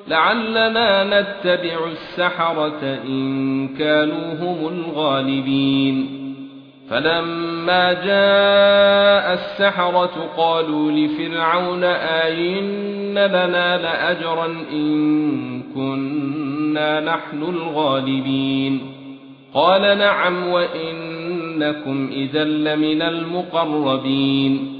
لعلنا نتبع السحرة إن كانوا هم الغالبين. فلما جاء السحرة قالوا لفرعون أئن لنا لأجرا إن كنا نحن الغالبين. قال نعم وإنكم إذا لمن المقربين.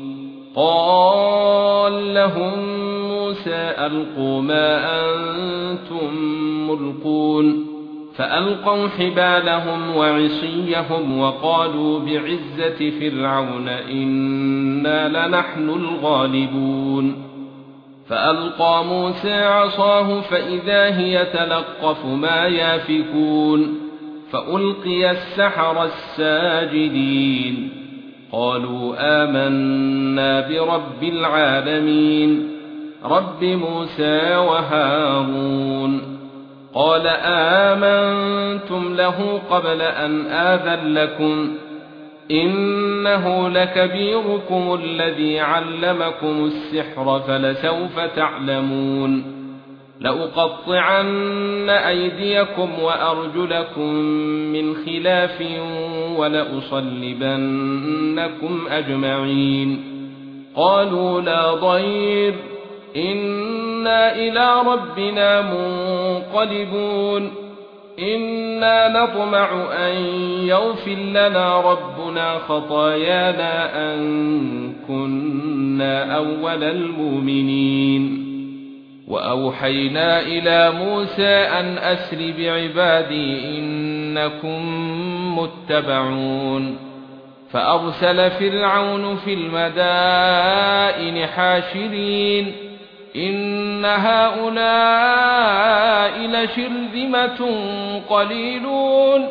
قال لهم موسى ألقوا ما أنتم ملقون. فألقوا حبالهم وعصيهم وقالوا بعزة فرعون إنا لنحن الغالبون. فألقى موسى عصاه فإذا هي تلقف ما يافكون. فألقي السحرة الساجدين قالوا آمنا برب العالمين رب موسى وهارون. قال آمنتم له قبل أن آذن لكم إنه لكبيركم الذي علمكم السحر فلسوف تعلمون. لأقطعن أيديكم وأرجلكم من خلاف ولأصلبنكم أجمعين. قالوا لا ضير إنا إلى ربنا منقلبون. إنا نطمع أن يغفر لنا ربنا خطايانا أن كنا أول المؤمنين. وأوحينا إلى موسى أن أسر بعبادي إنكم متبعون. فأرسل فرعون في المدائن حاشرين إن هؤلاء لشرذمة قليلون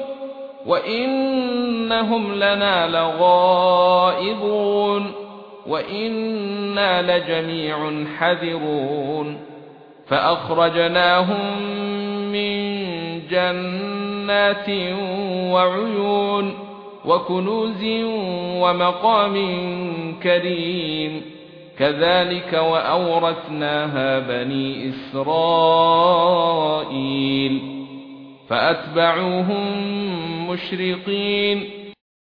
وإنهم لنا لغائظون وإنا لجميع حذرون. فأخرجناهم من جنات وعيون وكنوز ومقام كريم. كذلك وأورثناها بني إسرائيل. فأتبعوهم مشرقين